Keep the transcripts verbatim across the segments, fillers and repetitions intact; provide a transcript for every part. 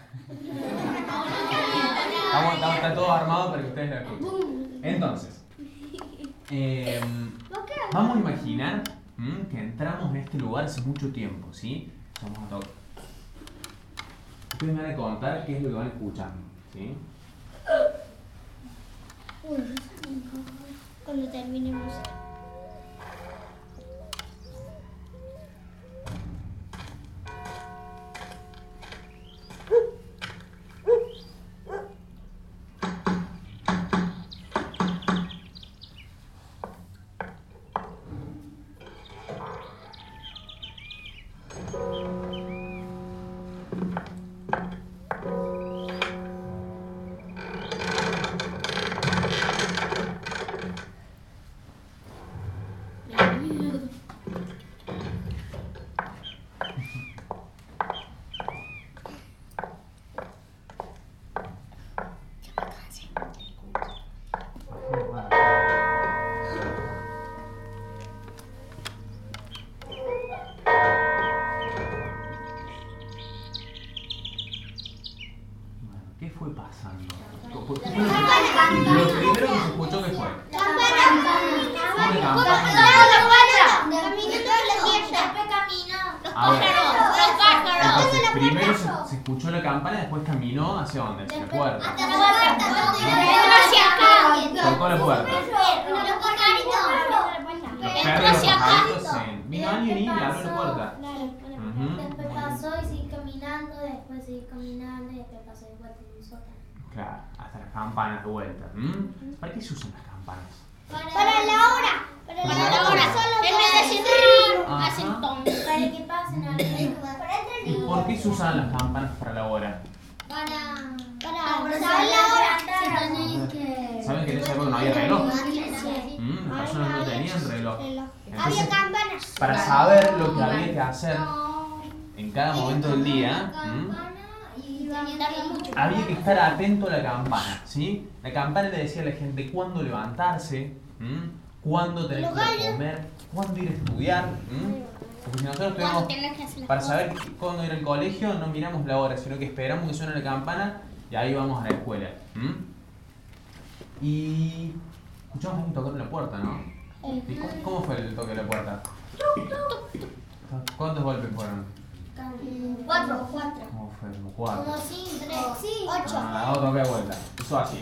Estamos, estamos, está todo armado para que ustedes lo escuchen. Entonces, eh, vamos a imaginar ¿m? que entramos en este lugar hace mucho tiempo, ¿sí? Vamos a tocar. Ustedes me van a contar qué es lo que van escuchando, ¿sí? Cuando terminemos. ¿Qué fue pasando? Lo primero que se escuchó, ¿qué fue? Una campana. A ver. Entonces, primero se, se escuchó la campana y después caminó hacia dónde? Hacia la puerta. Tocó la puerta. Los perros, los pajaritos se... Vino alguien y le abrió la puerta. Después pasó y seguí caminando, después seguí caminando y después pasó de vuelta en un sótano. Claro, hasta las campanas de vuelta. ¿Mm? ¿Para qué se usan las campanas? Para, para la hora. Para, para la, la hora. hora. En vez de decir hacen tom. Para que pasen al ¿Y por qué se usan las campanas para la hora? Para, para saber la hora. ¿Saben que en esa época no había reloj? Mm, las personas no tenían reloj. Entonces, había campanas. Para saber lo que había que hacer en cada momento del día, ¿m? había que estar atento a la campana, ¿sí? La campana le decía a la gente cuándo levantarse, ¿m? cuándo tener que ir a comer, cuándo ir a estudiar, ¿m? Porque si nosotros tenemos, para saber cuándo ir al colegio, no miramos la hora, sino que esperamos que suene la campana y ahí vamos a la escuela. ¿M? Y escuchamos a alguien tocando la puerta, ¿no? ¿Y cómo, cómo fue el toque de la puerta? ¿Cuántos golpes fueron? Cuatro, cuatro. ¿Cómo fue? Como cuatro. Como cinco, tres, ocho. Ah, vamos a tocar de vuelta. Eso así.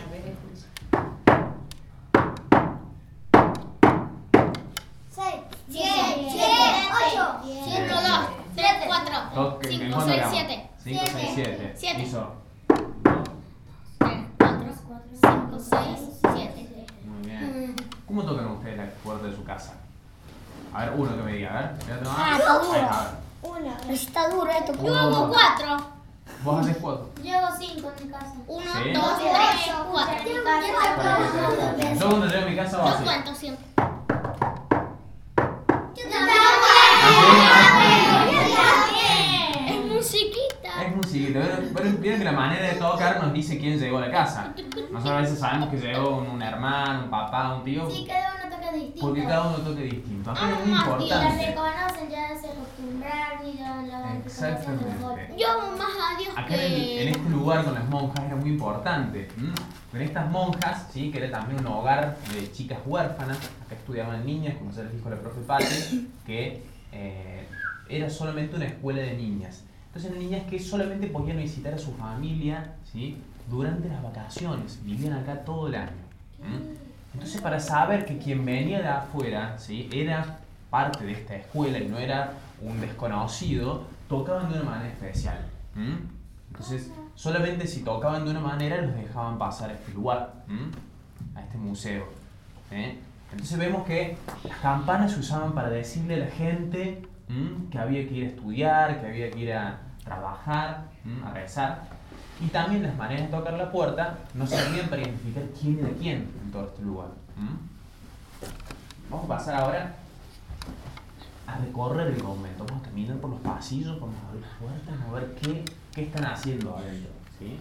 Seis, siete, siete, ocho, Siete, dos, tres, cuatro, Toque, ¿en cinco, cuánto seis, quedamos? siete. cinco, seis, siete. Siete. Hizo. Tres, cuatro, cinco, seis, siete. Muy bien. ¿Cómo tocan ustedes la puerta de su casa? A ver, uno que me diga, a ver. Fíjate nomás. Ah, está Ahí duro. está, a ver. Una. Está duro esto. Yo hago cuatro. ¿Vos haces cuatro? Yo hago cinco en mi casa. Uno, ¿Sí? dos, tres, cuatro. Yo cuando llego a mi casa voy Yo así. cuento siempre. Es musiquita. Es musiquita. Pero vieron que la manera de tocar nos dice quién llegó a la casa. Nosotros a veces sabemos que llegó un, un hermano, un papá, un tío. Sí, cada uno toca distinto. Porque cada uno toca distinto. Acá es muy Y la importante. reconocen, ya se acostumbraron y ya la van Exactamente. Yo amo más a Dios Acá en, el- en este lugar con las monjas era muy importante. ¿M? Con estas monjas, ¿sí? Que era también un hogar de chicas huérfanas, acá estudiaban niñas, como se les dijo la profe Patti, que eh, era solamente una escuela de niñas. Entonces eran niñas que solamente podían visitar a su familia, ¿sí? Durante las vacaciones, vivían acá todo el año. ¿M? Entonces para saber que quien venía de afuera, ¿sí? Era parte de esta escuela y no era un desconocido, tocaban de una manera especial. ¿M? Entonces, solamente si tocaban de una manera los dejaban pasar a este lugar, ¿m? a este museo. ¿eh? Entonces vemos que las campanas se usaban para decirle a la gente ¿m? que había que ir a estudiar, que había que ir a trabajar, ¿m? a rezar. Y también las maneras de tocar la puerta nos servían para identificar quién era quién en todo este lugar. ¿m? Vamos a pasar ahora a recorrer el convento. Vamos a caminar por los pasillos, vamos a abrir las puertas, vamos a ver qué, qué están haciendo adentro. ¿Sí?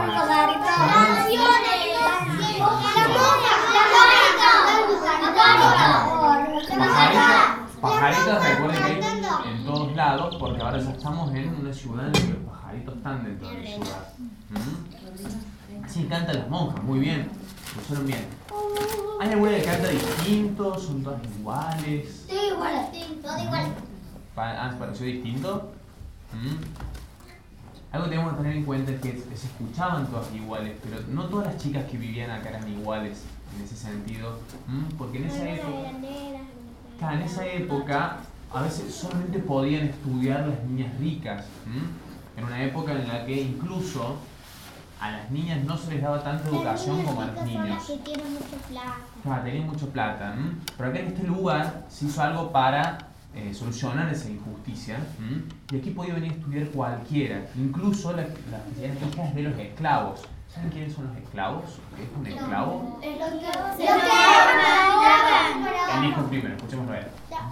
Pajaritos, recuerden que hay en todos lados, porque ahora ya estamos en una ciudad en la que los pajaritos están dentro de la ciudad. ¿Mm? Así cantan las monjas, muy bien, funcionan bien. ¿Hay alguna que canta distinto? ¿Son todas iguales? Sí, igual, todo igual. ¿Ah, ¿te pareció distinto? ¿Mm? Algo que tenemos que tener en cuenta es que se escuchaban todas iguales, pero no todas las chicas que vivían acá eran iguales en ese sentido, ¿Mm? Porque en esa época, claro, en esa época a veces solamente podían estudiar las niñas ricas, ¿Mm? En una época en la que incluso a las niñas no se les daba tanta educación como a los niños. Las que tienen mucha plata. Claro, tenían mucha plata, ¿Mm? Pero acá en este lugar se hizo algo para Eh, solucionar esa injusticia, ¿m? Y aquí podía venir a estudiar cualquiera, incluso las la, eran hijas de los esclavos. ¿Saben quiénes son los esclavos? ¿Qué es un esclavo? Es lo que se lo El hijo primero, escuchémoslo a él.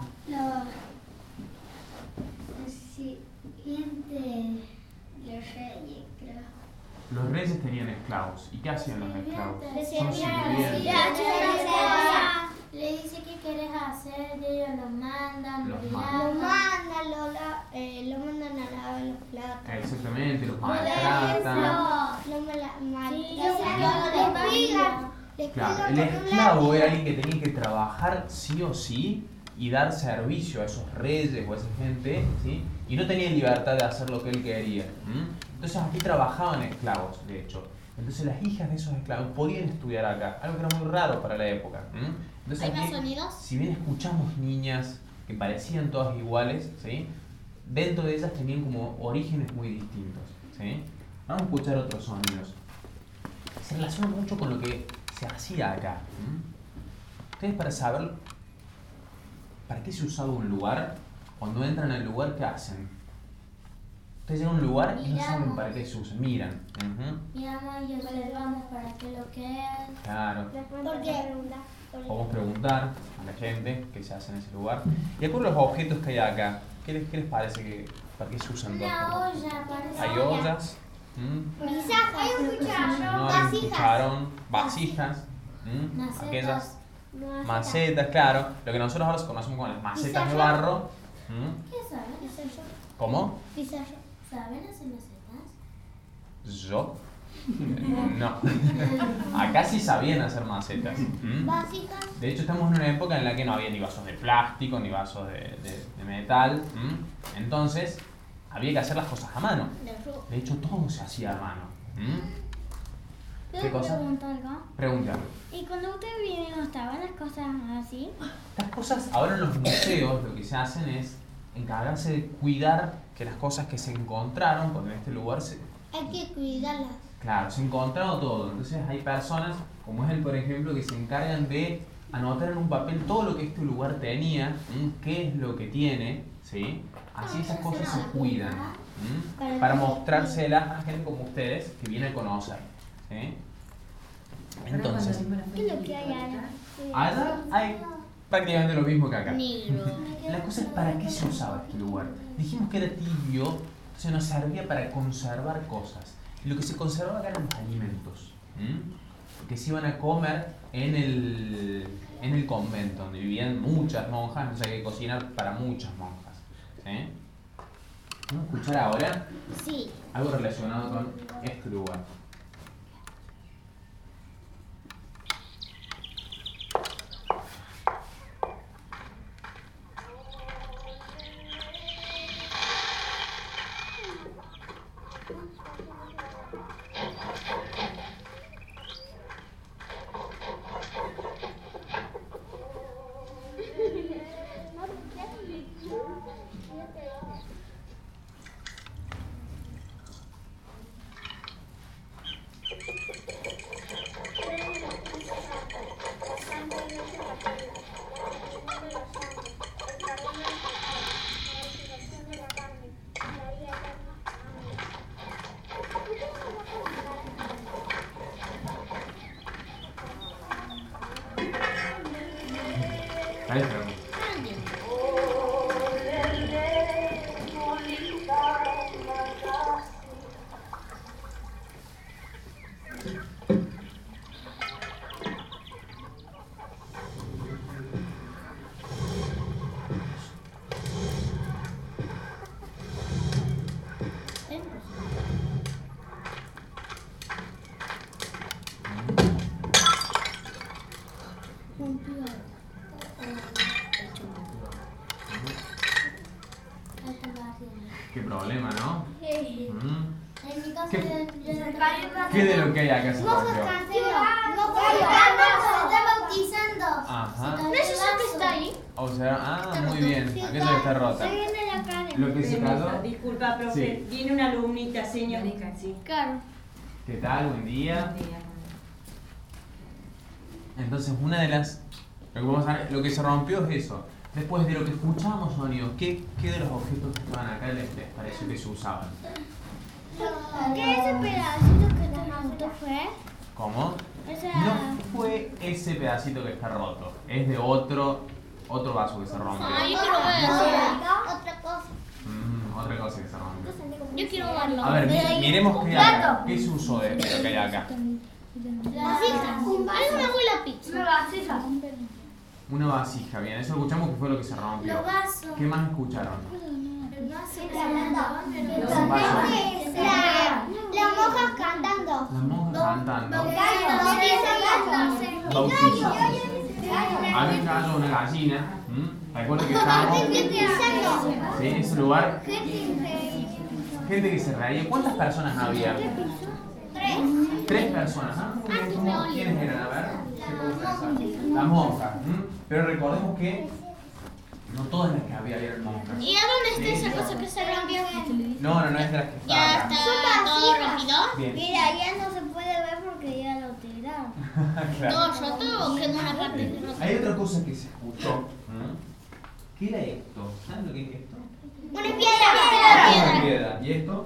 Los siguientes, los reyes, creo. Los reyes tenían esclavos. ¿Y qué hacían los esclavos? Les Son sirvientes. sirvientes. Le dice qué quieres hacer, ellos lo mandan, Los lo mandan. Lo mandan, lo, la- eh, lo mandan a lavar los platos. Exactamente, los Lo maltratan. lo mala- maltratan, les cuidan, les Claro, cuidan el con un esclavo látigo. era alguien que tenía que trabajar sí o sí y dar servicio a esos reyes o a esa gente, ¿sí? Y no tenía libertad de hacer lo que él quería. ¿M? Entonces aquí trabajaban esclavos, de hecho. Entonces las hijas de esos esclavos podían estudiar acá, algo que era muy raro para la época. ¿M? Entonces, ¿Hay más aquí, sonidos? si bien escuchamos niñas que parecían todas iguales, ¿sí? Dentro de ellas tenían como orígenes muy distintos. ¿Sí? Vamos a escuchar otros sonidos. Se relaciona mucho con lo que se hacía acá. ¿Mm? Ustedes, para saber para qué se usaba un lugar, cuando entran al lugar, ¿qué hacen? Ustedes llegan a un lugar y no saben Miramos. para qué se usa, miran. Ujú. Miramos y observamos para qué lo que es. Claro. ¿Por qué? Podemos preguntar a la gente qué se hace en ese lugar. Y con los objetos que hay acá, ¿qué les, qué les parece que para qué se usan todos Una estos? olla, parece. Hay ollas, ¿m? Quizás hay un cucharón, no hay un vasijas. cucharón, vasijas, ¿m? Macetas. aquellas macetas, claro, lo que nosotros ahora conocemos como las macetas de barro. ¿M? ¿Qué saben? ¿Cómo? ¿Saben hacer macetas? Yo no. Acá sí sabían hacer macetas. ¿M? Vasijas. De hecho, estamos en una época en la que no había ni vasos de plástico, ni vasos de, de- de metal. ¿M? Entonces, había que hacer las cosas a mano. De hecho, todo se hacía a mano. ¿M? ¿Qué cosa? pregunto algo? Pregunta. ¿Y cuando ustedes vinieron estaban las cosas así? Estas cosas, ahora en los museos, lo que se hacen es encargarse de cuidar que las cosas que se encontraron, porque en este lugar se, Hay que cuidarlas. claro, se encontrado todo. Entonces hay personas, como es él, por ejemplo, que se encargan de anotar en un papel todo lo que este lugar tenía, ¿m? Qué es lo que tiene, ¿sí? Así esas cosas se cuidan, ¿m? Para mostrárselas a gente como ustedes que viene a conocer, ¿sí? Entonces, ¿Qué es lo que hay ahí? allá hay prácticamente lo mismo que acá. Negro. La cosa es para qué se usaba este lugar. Dijimos que era tibio, entonces nos servía para conservar cosas. Y lo que se conservaba acá eran los alimentos, ¿m? que se iban a comer en el, en el convento, donde vivían muchas monjas, entonces hay que cocinar para muchas monjas. ¿Sí? Vamos a escuchar ahora Sí. algo relacionado con este lugar. Ahí está. problema, ¿no? Sí. Mm. En mi caso, ¿Qué? yo- yo- yo- ¿Qué de lo que hay acá se Mojos rompió? caseros. Mojos caseros. Se está bautizando. Ajá. ¿No es eso que está ahí? O sea, ah, muy bien. Aquello que está rota. Se viene la cara. Lo que se Permiso, cayó. disculpa, profe. Sí. Viene una alumnita, señor. Sí. Claro. ¿Qué tal? Buen día. Entonces, una de las. Lo que, vamos a ver, lo que se rompió es eso. Después de lo que escuchamos sonidos, ¿qué, qué de los objetos que estaban acá les, les pareció que se usaban? ¿Qué ese pedacito que está roto fue? ¿Cómo? Esa... No fue ese pedacito que está roto. Es de otro otro vaso que se rompió. Ay, yo quiero verlo. Otra cosa. Mm, otra cosa que se rompió. Yo quiero verlo. A ver, mi- miremos qué hay acá. ¿Qué se usó de de lo que hay acá? Vasija. Alguna abuela pizza. Una vasija. Una vasija, bien. Eso escuchamos que fue lo que se rompió. Los vasos. ¿Qué más escucharon? El vaso que se levantaba, pero- Los vasos. Las monjas cantando. Las monjas cantando. Bautizando. Bautizando. A mí me cayó una gallina. ¿Mm? Recuerdo que estábamos. Sí, en ese lugar. Gente que se reía. ¿Cuántas personas había? Tres personas. ¿Ah? Muy bien. ¿Cómo? ¿Quiénes eran? A ver. ¿Qué puedo pensar? Las monjas. ¿Mm? Pero recordemos que no todas las que había eran monjas. ¿Y a dónde está esa cosa que se rompió? No, no, no es de las que está Ya acá. está todo rápido. Bien. Mira, ya no se puede ver porque ya lo tiraron. Claro. ¿Todo roto o quedó una parte Bien. rota? Hay otra cosa que se escuchó. ¿Mm? ¿Qué era esto? ¿Saben lo que es esto? Una Es piedra. una piedra. ¿Y esto?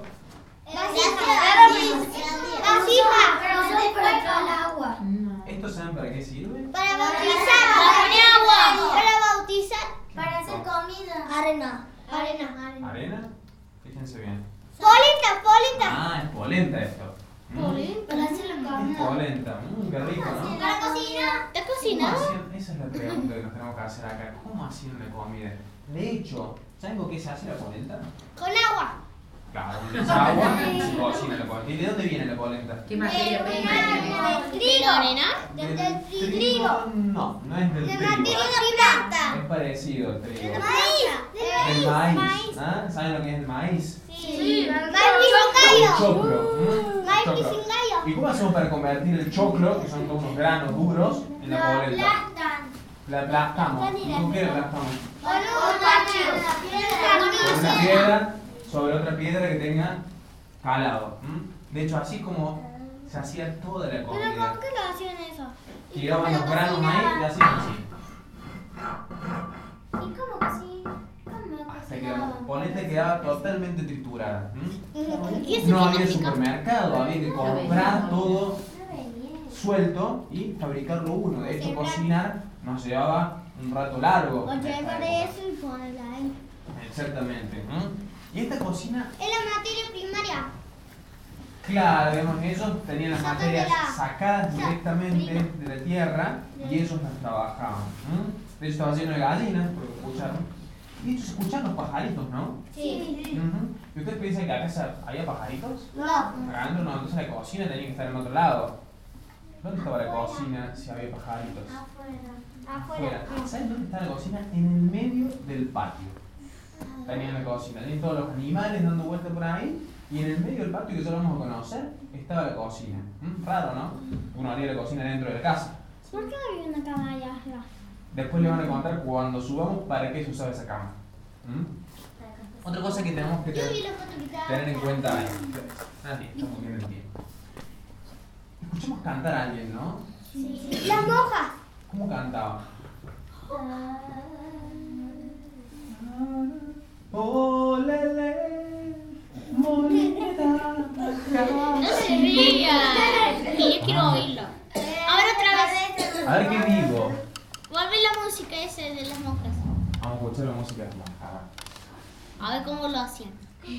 Vasija. Pero se fue con el agua. ¿Esto saben para qué sirve? Para bautizar. Para poner agua. Para bautizar. Para hacer comida. Arena. Arena. ¿Arena? Fíjense bien. Polenta, polenta. Ah, es polenta esto. Mm. Para hacer la Es comida. polenta. Mmm, qué rico, ¿no? Para cocinar. ¿Te ¿Cómo cocinado? hacían? Esa es la pregunta que nos tenemos que hacer acá. ¿Cómo hacían la comida? De hecho, ¿saben con qué se hace la polenta? Con agua. Claro, es agua, se cocina la polenta. ¿Y de dónde viene la polenta? ¿Qué materia prima? Del trigo. ¿Arena? ¿Del Del trigo. No, no es del De trigo. trigo de planta. Es parecido al trigo. Maíz. El maíz. ¿Ah? ¿Saben lo que es el maíz? Sí. Maíz El pisingallo. choclo. ¿Mm? Maíz Choclo. pisingallo. ¿Y cómo hacemos para convertir el choclo, que son todos unos granos duros, en la Lo polenta? aplastan. La aplastamos. ¿Y con qué la aplastamos? Con una piedra. Con una piedra sobre otra piedra que tenga calado. ¿Mm? De hecho, así como se hacía toda la ¿Pero comida. cómo que lo hacían eso? Tiraban los granos maíz y hacían así. ¿Y cómo cocina? ¿Cómo Hasta que cocinaba? la polenta quedaba totalmente triturada. ¿Mm? ¿Y eso No qué había significa? supermercado, había que comprar todo Sabe bien. suelto y fabricarlo uno. De hecho, cocinar nos llevaba un rato largo. O en esta llevaré época. eso y ponerla ahí. Exactamente. ¿Mm? Y esta cocina, Es la materia primaria. claro, digamos, ellos tenían las Sacan materias de la- sacadas sa- directamente prima. de la tierra y ellos las trabajaban. ¿Mm? De hecho, estaba lleno de gallinas, porque escucharon. Y de hecho, se escuchan los pajaritos, ¿no? Sí. Ujú. ¿Y ustedes piensan que acá se- había pajaritos? No. Acá adentro no, entonces la cocina tenía que estar en otro lado. ¿Dónde estaba la cocina si había pajaritos? Afuera. Afuera. ¿Saben dónde está la cocina? En el medio del patio. Tenían la cocina, tenían todos los animales dando vueltas por ahí y en el medio del patio que ya lo vamos a conocer estaba la cocina. ¿Mm? Raro, ¿no? Uno haría la cocina dentro de la casa. ¿Por qué había una cama allá arriba? Después le van a contar cuando subamos para qué se usaba esa cama. ¿Mm? Otra cosa que tenemos que Yo vi tener, la foto que estaba. tener en cuenta es... Ah, sí, estamos viendo el tiempo. Escuchamos cantar a alguien, ¿no? Sí. Las monjas. ¿Cómo cantaba? Oh, lele, molita, No se ría. Y yo quiero oírlo. A ver otra vez. A ver qué digo. Vuelve la música esa de las monjas. Vamos a escuchar la música. A ver cómo lo hacían.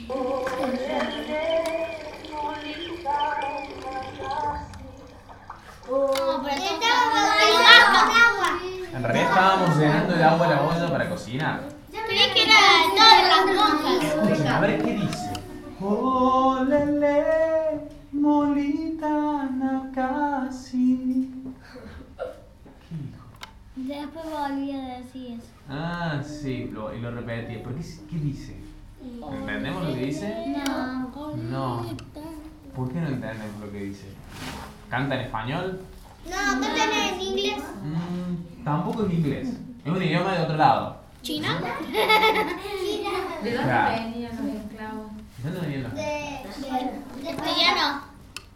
No, pero estaba con agua. En realidad estábamos llenando de agua la olla para cocinar. Creí que era todas las monjas. Escuchen, a ver qué dice. Oh, lele, molita, casi. ¿Qué dijo? Después volví a decir eso. Ah, sí, lo, y lo repetí. ¿Por qué, qué dice? ¿Entendemos lo que dice? No. No. ¿Por qué no entendemos lo que dice? ¿Canta en español? No, cantan en inglés. Mm, tampoco es inglés. Es un idioma de otro lado. ¿China? ¿De dónde Claro. venían los esclavos? ¿De dónde venían los Castellano.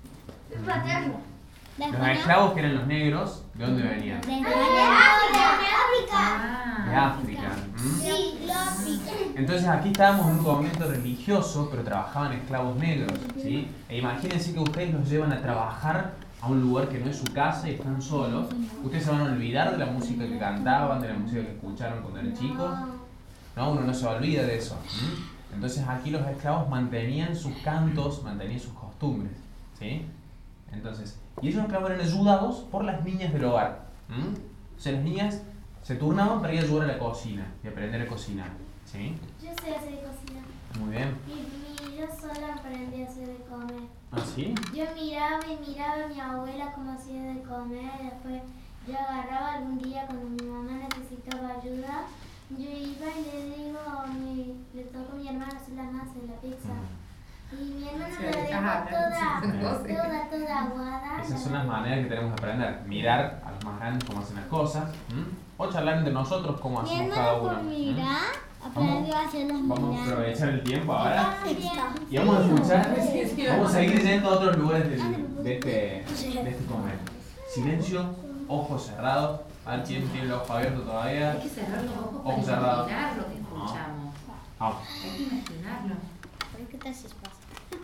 Los esclavos que eran los negros, ¿de dónde venían? De África. De Ah, África. ¿Mm? Sí, los África. Entonces aquí estábamos en un convento religioso, pero trabajaban esclavos negros, ¿sí? E imagínense que ustedes los llevan a trabajar a un lugar que no es su casa y están solos. ¿Ustedes se van a olvidar de la música que cantaban, de la música que escucharon cuando eran chicos? No, uno no se olvida de eso. ¿Mm? Entonces aquí los esclavos mantenían sus cantos, mantenían sus costumbres, ¿sí? Entonces, y esos esclavos eran ayudados por las niñas del hogar. ¿Mm? O sea, las niñas se turnaban para ir a ayudar a la cocina y aprender a cocinar, ¿sí? Yo sé hacer cocina. Muy bien. Y, y yo sola aprendí a hacer de comer. ¿Ah, sí? Yo miraba y miraba a mi abuela cómo hacía de comer. Y después yo agarraba algún día cuando mi mamá necesitaba ayuda. Yo iba y le digo, mi, le toco a mi hermano hacer la masa de la pizza. Y mi hermano Sí, me la dejó ajá, toda, sí. toda, toda aguada. Esas son las maneras que tenemos de aprender. Mirar a los más grandes cómo hacen las cosas. ¿M? O charlar entre nosotros cómo Mi hacemos cada hermano uno. por ¿M? mirar aprendió a hacer los Vamos a milagros. aprovechar el tiempo ahora y vamos a escuchar, vamos a seguir yendo a otros lugares del- de, este, de este convento. Silencio, ojos cerrados. A ver quién tiene el ojo abierto todavía. hay que cerrar los ojos Ojos para cerrados. imaginar lo que escuchamos. Vamos. Hay que imaginarlo. ¿Qué tal si pasa?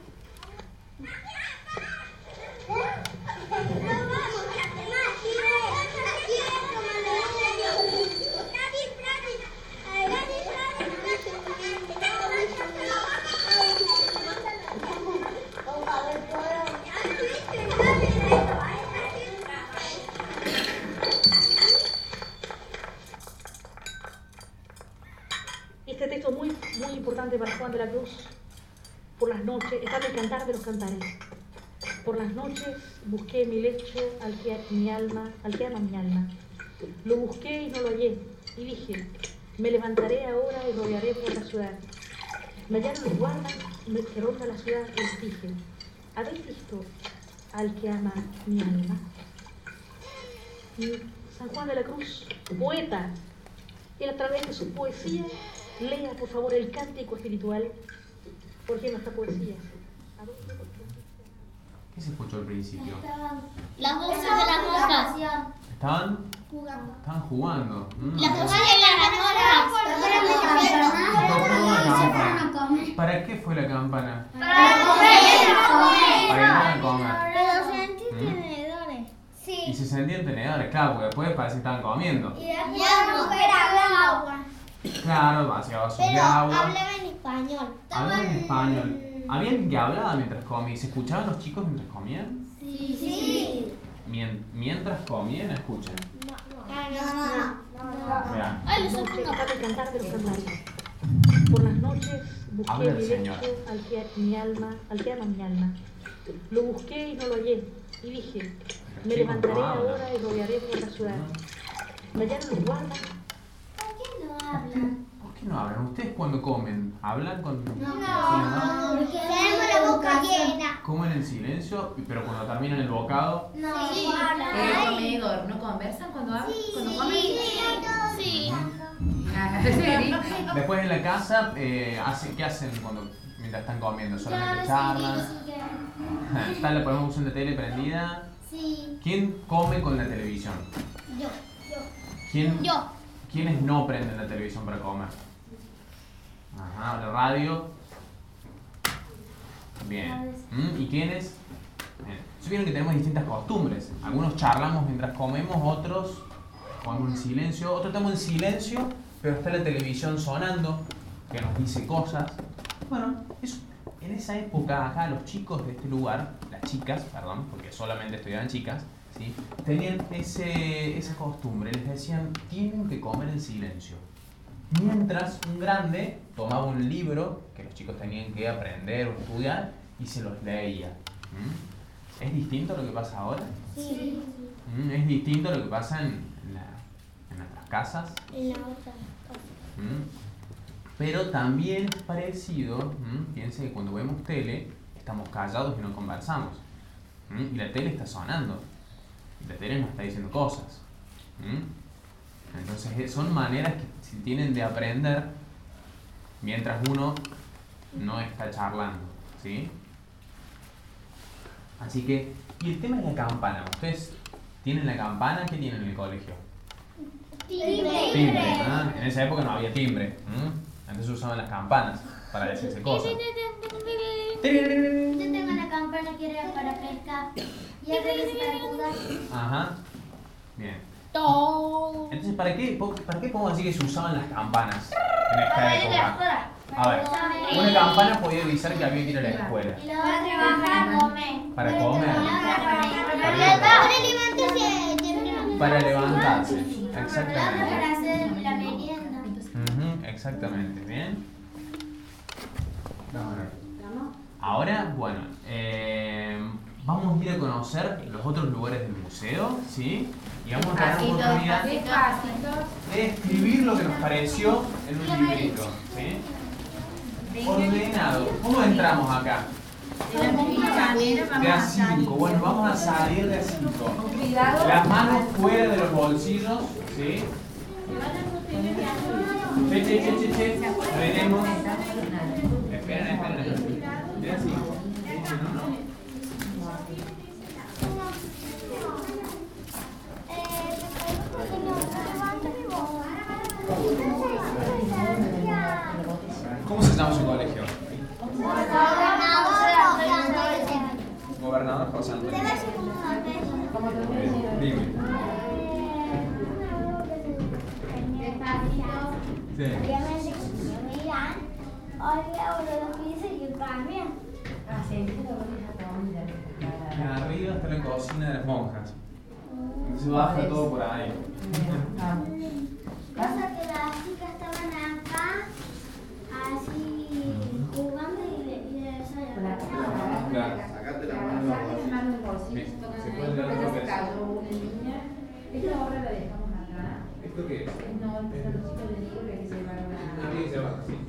Este texto es muy, muy importante para Juan de la Cruz. Por las noches, está en el Cantar de los Cantares. Por las noches busqué mi lecho al que mi alma, al que ama mi alma. Lo busqué y no lo hallé. Y dije, me levantaré ahora y rodearé por la ciudad. Me hallaron los guardas que rondan la ciudad y les dije, ¿habéis visto al que ama mi alma? Y San Juan de la Cruz, poeta, él a través de su poesía, lea por favor el cántico espiritual, porque nuestra poesía. ¿A dónde? ¿Qué se escuchó al principio? Estaban Las voces de las monjas. ¿Estaban? jugando. Estaban jugando. Mm. Las voces de las monjas. ¿Para qué fue la campana? Para comer. Para ir a comer. Pero sentí ¿Mm? tenedores. Y Sí. se sentían tenedores, claro, porque después parece que estaban comiendo. Y después era agua. Claro, hacía vasos de Pero agua. hablaba en español. Hablaban en español. ¿Había alguien que hablaba mientras comía? ¿Se escuchaban los chicos mientras comían? Sí. Sí. Mien- mientras comían, escuchen. No, no. Vean. Ay, los Noche, ojos está en el Cantar de los Cantares. Por las noches busqué Habla el mi Señor. lecho al que mi alma, al que ama mi alma. Lo busqué y no lo hallé. Y dije, me Chicos, levantaré no hablan. ahora y rodearé por la ciudad. Me hallaron los guardas. ¿Por qué no hablan? ¿Por qué no hablan? ¿Ustedes cuando comen? ¿Hablan con...? No, Sí, ¿no? porque tenemos la boca llena. Comen en silencio, pero cuando terminan el bocado... No, Sí. El comedor, ¿no conversan cuando hablan? Cuando comen. Sí. Ah, sí. Después en la casa, eh, hace- ¿qué hacen cuando mientras están comiendo? ¿Solamente charlan? ¿Está la producción de tele prendida? Sí. ¿Quién come con la televisión? Yo. ¿Quién, Yo. ¿Quiénes no prenden la televisión para comer? Ajá, la radio. Bien. ¿Mm? ¿Y quiénes? Bien. ¿Sí vieron que tenemos distintas costumbres? Algunos charlamos mientras comemos, otros comemos en silencio, otros estamos en silencio, pero está la televisión sonando, que nos dice cosas. Bueno, eso, en esa época acá los chicos de este lugar, las chicas, perdón, porque solamente estudiaban chicas, ¿sí? Tenían ese, esa costumbre, les decían, tienen que comer en silencio. Mientras un grande tomaba un libro que los chicos tenían que aprender o estudiar y se los leía. ¿Mm? ¿Es distinto lo que pasa ahora? Sí. ¿Mm? ¿Es distinto lo que pasa en, en, la- en nuestras casas? En la otra. ¿Mm? Pero también es parecido, ¿m? Piensen que cuando vemos tele, estamos callados y no conversamos. ¿M? Y la tele está sonando. Y la tele nos está diciendo cosas. ¿M? Entonces son maneras que se tienen de aprender mientras uno no está charlando. ¿Sí? Así que, y el tema es la campana. ¿Ustedes tienen la campana? ¿Qué tienen en el colegio? Timbre. Timbre. ¿Ah? En esa época no había timbre. ¿M? Entonces usaban las campanas para decirse cosas. Yo tengo una campana que era para pescar. Y es de escacuda. Ajá. Bien. Todo. Entonces, ¿para qué, po- ¿para qué podemos decir que se usaban las campanas en esta época? A ver, una campana podía avisar que había que ir a la escuela. Y la otra para comer. Para comer. Para levantarse. Exactamente. Para hacer la merienda. Ujú, exactamente. Bien. Ahora, bueno, eh, vamos a ir a conocer los otros lugares del museo, ¿sí? Y vamos a tener la Despacito, oportunidad despacito. de escribir lo que nos pareció en un librito, ¿sí? Ordenado. ¿Cómo entramos acá? De a cinco. Bueno, vamos a salir de a cinco. Las manos fuera de los bolsillos, ¿sí? Che, che, che, che, che. Tenemos. Esperen, esperen, esperen. De a cinco. No, no. ¿Cómo se llama su colegio? Gobernador José Antonio. Dime. Sí. Arriba está la cocina de las monjas. Entonces baja todo por ahí. Pasa que las chicas estaban acá, así, jugando y le y le salían. Claro. Sacate la mano del bolsillo, Sí, tocan se ahí. puede llevar Después dos se veces. cayó una niña. Esta obra la dejamos acá. ¿Esto qué es? No, el pedazo de libro que hay que llevarla. Había que llevarla, sí.